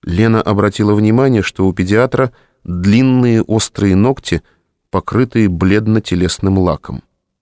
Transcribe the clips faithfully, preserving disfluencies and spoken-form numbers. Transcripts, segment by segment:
Лена обратила внимание, что у педиатра длинные острые ногти, покрытые бледно-телесным лаком.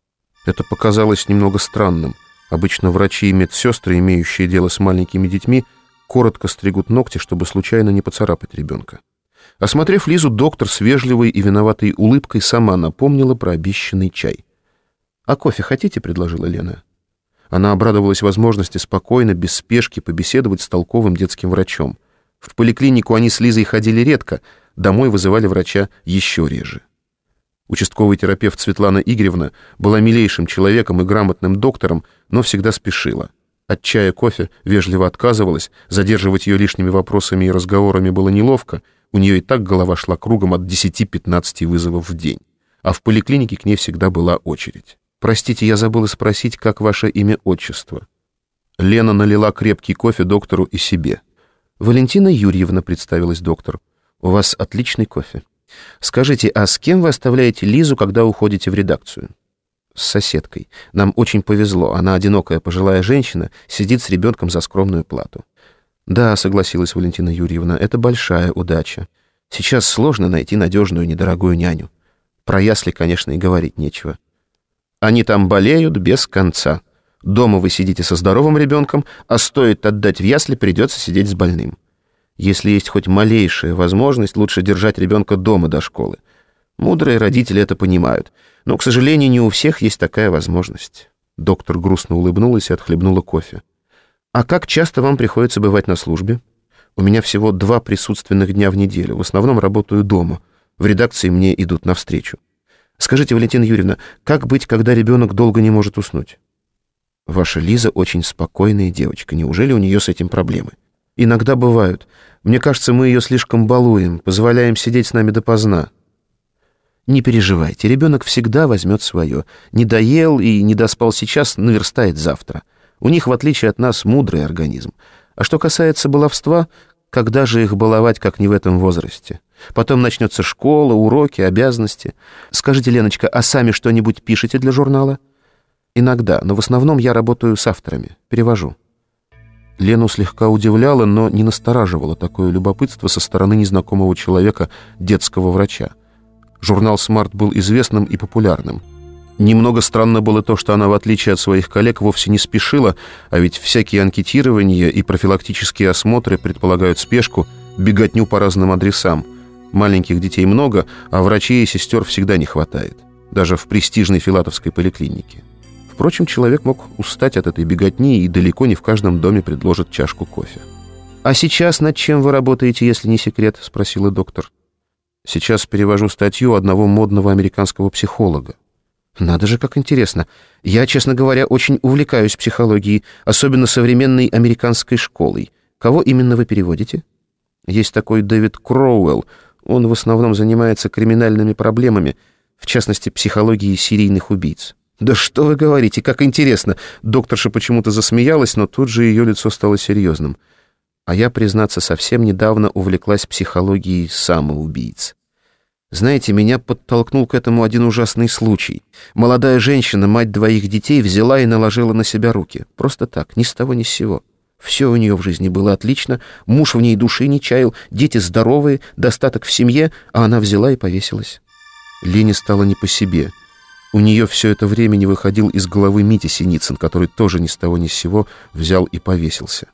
Это показалось немного странным. Обычно врачи и медсестры, имеющие дело с маленькими детьми, коротко стригут ногти, чтобы случайно не поцарапать ребенка. Осмотрев Лизу, доктор с вежливой и виноватой улыбкой сама напомнила про обещанный чай. «А кофе хотите?» — предложила Лена. Она обрадовалась возможности спокойно, без спешки побеседовать с толковым детским врачом. В поликлинику они с Лизой ходили редко, домой вызывали врача еще реже. Участковый терапевт Светлана Игоревна была милейшим человеком и грамотным доктором, но всегда спешила. От чая, кофе вежливо отказывалась, задерживать ее лишними вопросами и разговорами было неловко, у нее и так голова шла кругом от десяти-пятнадцати вызовов в день. А в поликлинике к ней всегда была очередь. «Простите, я забыла спросить, как ваше имя-отчество?» Лена налила крепкий кофе доктору и себе. «Валентина Юрьевна», — представилась доктор. «У вас отличный кофе. Скажите, а с кем вы оставляете Лизу, когда уходите в редакцию?» «С соседкой. Нам очень повезло. Она одинокая пожилая женщина, сидит с ребенком за скромную плату». «Да», — согласилась Валентина Юрьевна, — «это большая удача. Сейчас сложно найти надежную недорогую няню. Про ясли, конечно, и говорить нечего. Они там болеют без конца. Дома вы сидите со здоровым ребенком, а стоит отдать в ясли, придется сидеть с больным. Если есть хоть малейшая возможность, лучше держать ребенка дома до школы. Мудрые родители это понимают, но, к сожалению, не у всех есть такая возможность». Доктор грустно улыбнулась и отхлебнула кофе. «А как часто вам приходится бывать на службе?» «У меня всего два присутственных дня в неделю. В основном работаю дома. В редакции мне идут навстречу. Скажите, Валентина Юрьевна, как быть, когда ребенок долго не может уснуть?» «Ваша Лиза очень спокойная девочка. Неужели у нее с этим проблемы?» «Иногда бывают. Мне кажется, мы ее слишком балуем, позволяем сидеть с нами допоздна». «Не переживайте, ребенок всегда возьмет свое. Не доел и не доспал сейчас, наверстает завтра. У них, в отличие от нас, мудрый организм. А что касается баловства, когда же их баловать, как не в этом возрасте? Потом начнется школа, уроки, обязанности. Скажите, Леночка, а сами что-нибудь пишете для журнала?» «Иногда, но в основном я работаю с авторами, перевожу». Лену слегка удивляло, но не настораживало такое любопытство со стороны незнакомого человека, детского врача. Журнал «Смарт» был известным и популярным. Немного странно было то, что она, в отличие от своих коллег, вовсе не спешила, а ведь всякие анкетирования и профилактические осмотры предполагают спешку, беготню по разным адресам. Маленьких детей много, а врачей и сестер всегда не хватает, даже в престижной филатовской поликлинике. Впрочем, человек мог устать от этой беготни, и далеко не в каждом доме предложат чашку кофе. «А сейчас над чем вы работаете, если не секрет?» — спросила доктор. «Сейчас перевожу статью одного модного американского психолога». «Надо же, как интересно. Я, честно говоря, очень увлекаюсь психологией, особенно современной американской школой. Кого именно вы переводите?» «Есть такой Дэвид Кроуэлл. Он в основном занимается криминальными проблемами, в частности, психологией серийных убийц». «Да что вы говорите, как интересно!» Докторша почему-то засмеялась, но тут же ее лицо стало серьезным. «А я, признаться, совсем недавно увлеклась психологией самоубийц. Знаете, меня подтолкнул к этому один ужасный случай. Молодая женщина, мать двоих детей, взяла и наложила на себя руки. Просто так, ни с того ни с сего. Все у нее в жизни было отлично, муж в ней души не чаял, дети здоровые, достаток в семье, а она взяла и повесилась». Лене стало не по себе. У нее все это время не выходил из головы Митя Синицын, который тоже ни с того ни с сего взял и повесился.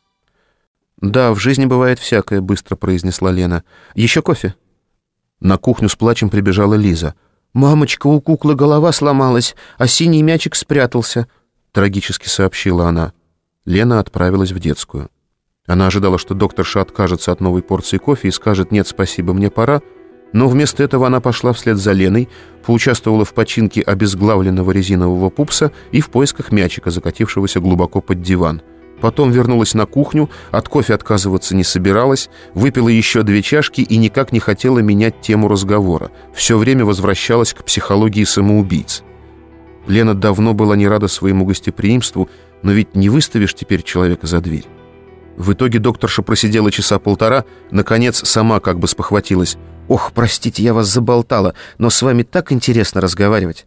«Да, в жизни бывает всякое», — быстро произнесла Лена. «Еще кофе?» На кухню с плачем прибежала Лиза. «Мамочка, у куклы голова сломалась, а синий мячик спрятался», — трагически сообщила она. Лена отправилась в детскую. Она ожидала, что докторша откажется от новой порции кофе и скажет: «Нет, спасибо, мне пора». Но вместо этого она пошла вслед за Леной, поучаствовала в починке обезглавленного резинового пупса и в поисках мячика, закатившегося глубоко под диван. Потом вернулась на кухню, от кофе отказываться не собиралась, выпила еще две чашки и никак не хотела менять тему разговора. Все время возвращалась к психологии самоубийц. Лена давно была не рада своему гостеприимству, но ведь не выставишь теперь человека за дверь. В итоге докторша просидела часа полтора, наконец сама как бы спохватилась. «Ох, простите, я вас заболтала, но с вами так интересно разговаривать».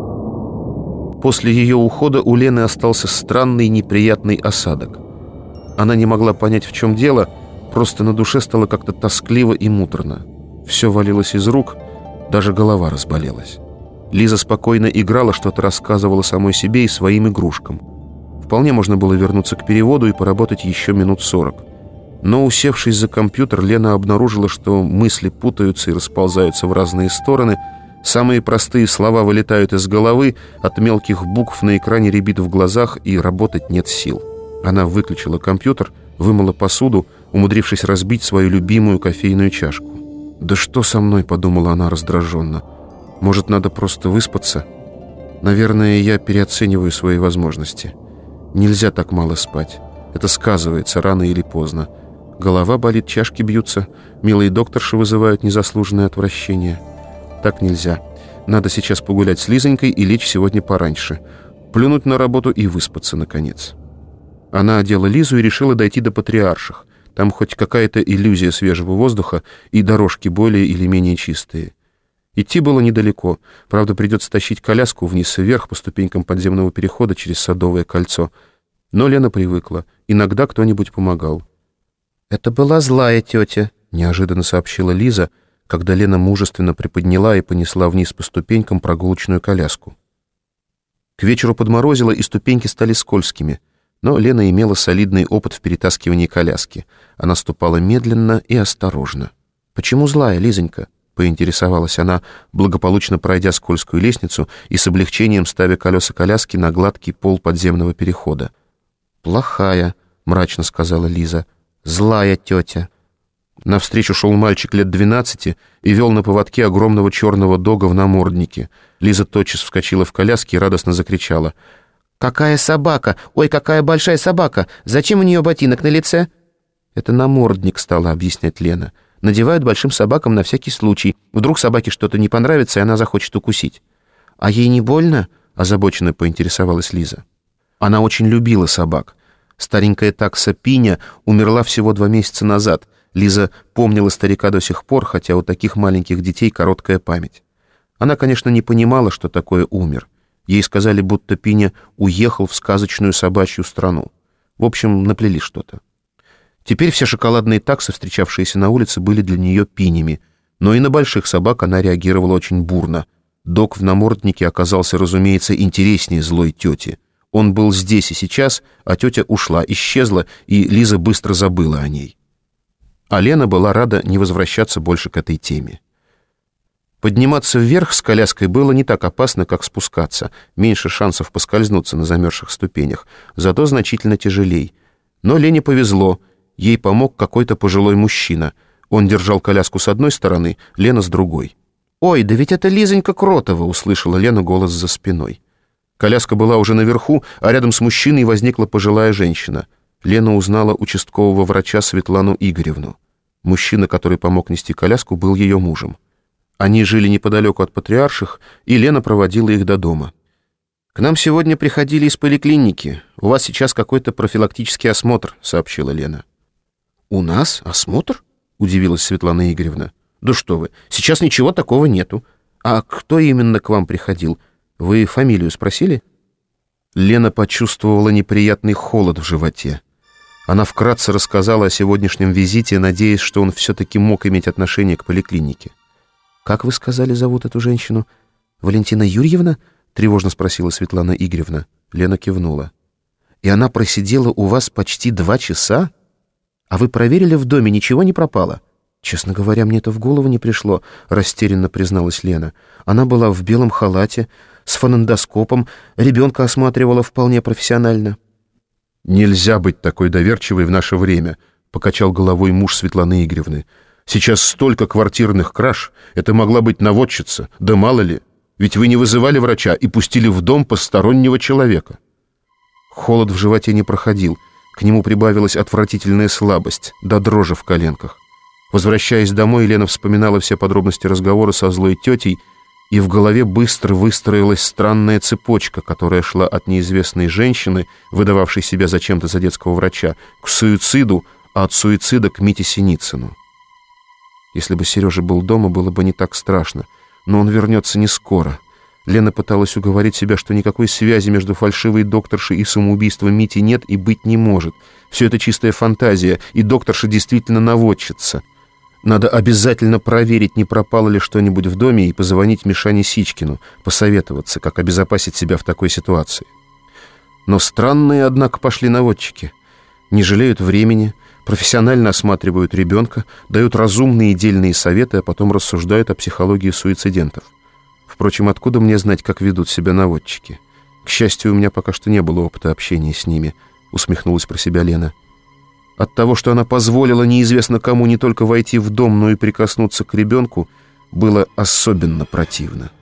После ее ухода у Лены остался странный неприятный осадок. Она не могла понять, в чем дело, просто на душе стало как-то тоскливо и муторно. Все валилось из рук, даже голова разболелась. Лиза спокойно играла, что-то рассказывала самой себе и своим игрушкам. Вполне можно было вернуться к переводу и поработать еще минут сорок. Но, усевшись за компьютер, Лена обнаружила, что мысли путаются и расползаются в разные стороны. Самые простые слова вылетают из головы, от мелких букв на экране рябит в глазах, и работать нет сил. Она выключила компьютер, вымыла посуду, умудрившись разбить свою любимую кофейную чашку. «Да что со мной?» — подумала она раздраженно. «Может, надо просто выспаться? Наверное, я переоцениваю свои возможности. Нельзя так мало спать. Это сказывается рано или поздно. Голова болит, чашки бьются, милые докторши вызывают незаслуженное отвращение. Так нельзя. Надо сейчас погулять с Лизонькой и лечь сегодня пораньше. Плюнуть на работу и выспаться, наконец». Она одела Лизу и решила дойти до Патриарших. Там хоть какая-то иллюзия свежего воздуха и дорожки более или менее чистые. Идти было недалеко. Правда, придется тащить коляску вниз и вверх по ступенькам подземного перехода через Садовое кольцо. Но Лена привыкла. Иногда кто-нибудь помогал. «Это была злая тетя», — неожиданно сообщила Лиза, когда Лена мужественно приподняла и понесла вниз по ступенькам прогулочную коляску. К вечеру подморозило, и ступеньки стали скользкими. Но Лена имела солидный опыт в перетаскивании коляски. Она ступала медленно и осторожно. «Почему злая, Лизонька?» — поинтересовалась она, благополучно пройдя скользкую лестницу и с облегчением ставя колеса коляски на гладкий пол подземного перехода. «Плохая», — мрачно сказала Лиза. «Злая тетя». Навстречу шел мальчик лет двенадцати и вел на поводке огромного черного дога в наморднике. Лиза тотчас вскочила в коляске и радостно закричала: «Какая собака! Ой, какая большая собака! Зачем у нее ботинок на лице?» «Это намордник», — стала объяснять Лена. «Надевают большим собакам на всякий случай. Вдруг собаке что-то не понравится, и она захочет укусить». «А ей не больно?» — озабоченно поинтересовалась Лиза. Она очень любила собак. Старенькая такса Пиня умерла всего два месяца назад. Лиза помнила старика до сих пор, хотя у таких маленьких детей короткая память. Она, конечно, не понимала, что такое умер. Ей сказали, будто Пиня уехал в сказочную собачью страну. В общем, наплели что-то. Теперь все шоколадные таксы, встречавшиеся на улице, были для нее пинями, но и на больших собак она реагировала очень бурно. Дог в наморднике оказался, разумеется, интереснее злой тети. Он был здесь и сейчас, а тетя ушла, исчезла, и Лиза быстро забыла о ней. А Лена была рада не возвращаться больше к этой теме. Подниматься вверх с коляской было не так опасно, как спускаться. Меньше шансов поскользнуться на замерзших ступенях, зато значительно тяжелей. Но Лене повезло. Ей помог какой-то пожилой мужчина. Он держал коляску с одной стороны, Лена с другой. «Ой, да ведь это Лизонька Кротова!» — услышала Лена голос за спиной. Коляска была уже наверху, а рядом с мужчиной возникла пожилая женщина. Лена узнала участкового врача Светлану Игоревну. Мужчина, который помог нести коляску, был ее мужем. Они жили неподалеку от Патриарших, и Лена проводила их до дома. «К нам сегодня приходили из поликлиники. У вас сейчас какой-то профилактический осмотр», — сообщила Лена. «У нас осмотр?» — удивилась Светлана Игоревна. «Да что вы, сейчас ничего такого нету. А кто именно к вам приходил? Вы фамилию спросили?» Лена почувствовала неприятный холод в животе. Она вкратце рассказала о сегодняшнем визите, надеясь, что он все-таки мог иметь отношение к поликлинике. «Как вы сказали, зовут эту женщину? Валентина Юрьевна?» — тревожно спросила Светлана Игоревна. Лена кивнула. «И она просидела у вас почти два часа? А вы проверили в доме, ничего не пропало?» «Честно говоря, мне это в голову не пришло», — растерянно призналась Лена. «Она была в белом халате, с фонендоскопом, ребенка осматривала вполне профессионально». «Нельзя быть такой доверчивой в наше время», — покачал головой муж Светланы Игоревны. «Сейчас столько квартирных краж, это могла быть наводчица, да мало ли, ведь вы не вызывали врача и пустили в дом постороннего человека». Холод в животе не проходил, к нему прибавилась отвратительная слабость, до дрожи в коленках. Возвращаясь домой, Лена вспоминала все подробности разговора со злой тетей, и в голове быстро выстроилась странная цепочка, которая шла от неизвестной женщины, выдававшей себя зачем-то за детского врача, к суициду, а от суицида к Мите Синицыну. Если бы Сережа был дома, было бы не так страшно, но он вернется не скоро. Лена пыталась уговорить себя, что никакой связи между фальшивой докторшей и самоубийством Мити нет и быть не может. Все это чистая фантазия, и докторша действительно наводчица. Надо обязательно проверить, не пропало ли что-нибудь в доме, и позвонить Мишане Сичкину, посоветоваться, как обезопасить себя в такой ситуации. Но странные, однако, пошли наводчики. Не жалеют времени, профессионально осматривают ребенка, дают разумные и дельные советы, а потом рассуждают о психологии суицидентов. Впрочем, откуда мне знать, как ведут себя наводчики? К счастью, у меня пока что не было опыта общения с ними, усмехнулась про себя Лена. От того, что она позволила неизвестно кому не только войти в дом, но и прикоснуться к ребенку, было особенно противно.